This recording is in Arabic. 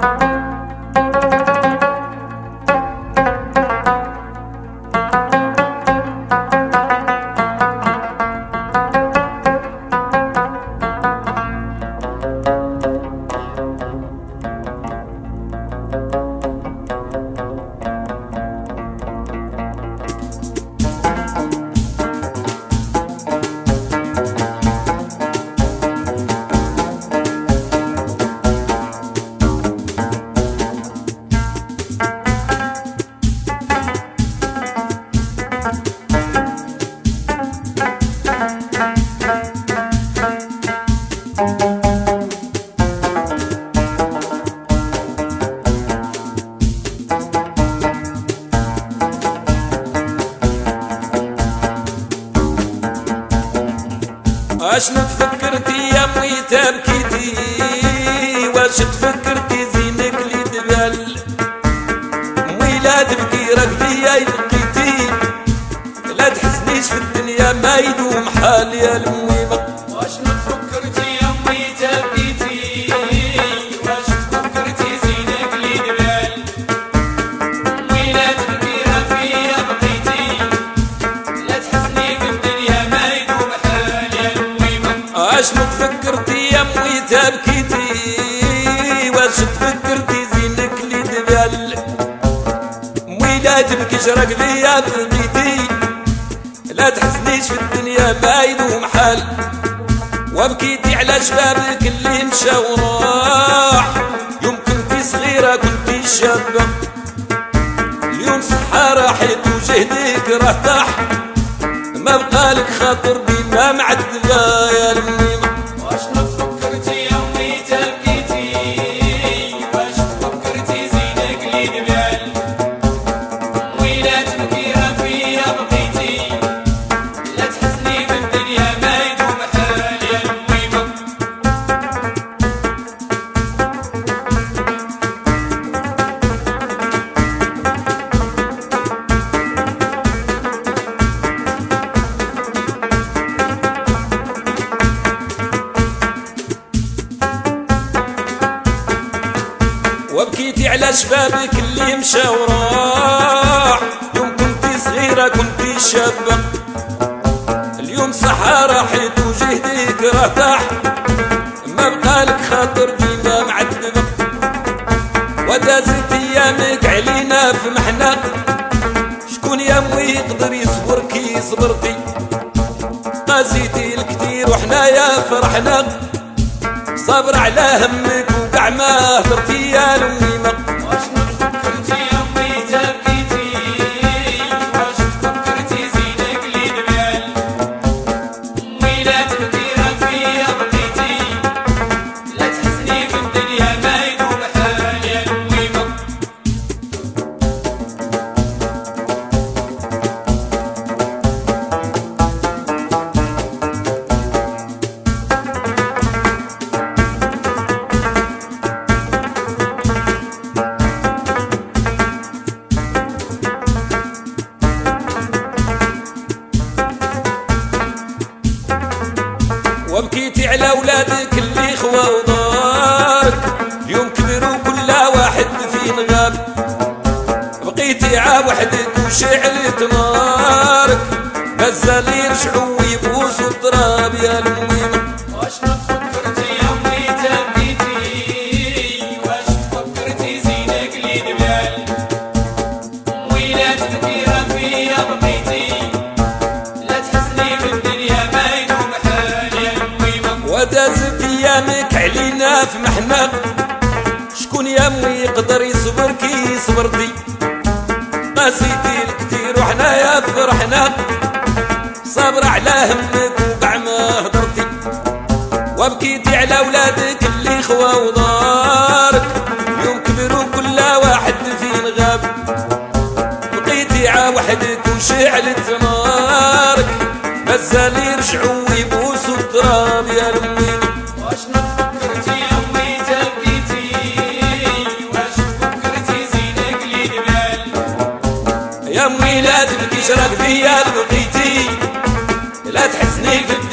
اشنو تفكرتي يا مويتا بكيتي؟ واش تفكرتي زينك لي دبل مويلا تبكي راك فيا يبقيتي؟ لا تحزنيش في الدنيا ما يدوم حال يا الميمة. واشنو تفكرتي يا مويتا بكيتي؟ واش تفكرتي زينك لي دبل مويلا تبكي راك فيا بقيتي؟ لا تحزني في الدنيا ما يدوم حال يا اشنو تفكرتي يا مويتا بكيتي؟ واش تفكرتي زينك لي دبل مويلا تبكي شراك ليا بقيتي؟ لا تحزنيش في الدنيا ما يدوم حال. وبكيتي على شبابك اللي مشى وراح، يوم كنتي صغيرة كنتي شابة، اليوم صحة راحت وجهدك راه طاح، ما بقالك خاطر ديما معذبة يا الميمة. واشنو تفكرتي يا مويتا بكيتي؟ واش تفكرتي زينك لي دبل مويلا تبكي راه فيا بقيتي؟ لا تحزني في الدنيا ما يدوم حال يا الميمة. وبكيتي على شبابك اللي مشى وراح، يوم كنتي صغيرة كنتي شابة، اليوم صحة راحت وجهدك راه طاح، ما بقالك خاطر ديما معذبة، ودازت ايامك علينا في محنة، شكون يا موي يقدر يصبر كي صبرتي؟ قاسيتي الكثير وحنايا فرحنا، صبر على همك وكاع ما هدرتي يا الميمة. واشنو تفكرتي يا مويتا بكيتي؟ واش تفكرتي زينك لي دبل مويلا تبكي راه فيا بقيتي؟ لا تحزني في الدنيا ما يدوم حال يا الميمة. وبكيتي على ولادك اللي خوا ودارك، اليوم كبروا كل واحد فين غاب، بقيتي عا وحدك وشعلت نارك، مازال يرجعوا ويبوسوا التراب يا الميمة. واشنو تفكرتي يا مويتا بكيتي؟ واش تفكرتي زينك لي دبل مويلا تبكي راه فيا بقيتي؟ لا تحزني في الدنيا ما يدوم حال يا الميمة. ودازت ايامك علينا في محنة، شكون يا موي يقدر يصبر كي صبرتي؟ قاسيتي الكثير وحنايا فرحنا، صبر على همك وكاع ما هدرتي، وبكيتي على ولادك اللي خوا ودارك، يوم كبروا كل واحد فين غاب، بقيتي عا وحدك وشعلت نارك، مازال يرجعوا ويبوسوا التراب يا الميمة. واشنو تفكرتي يا مويتا بكيتي؟ واش تفكرتي زينك لي دبل يا موي لا تبكي شراك فيا بقيتي؟ لا تحزني في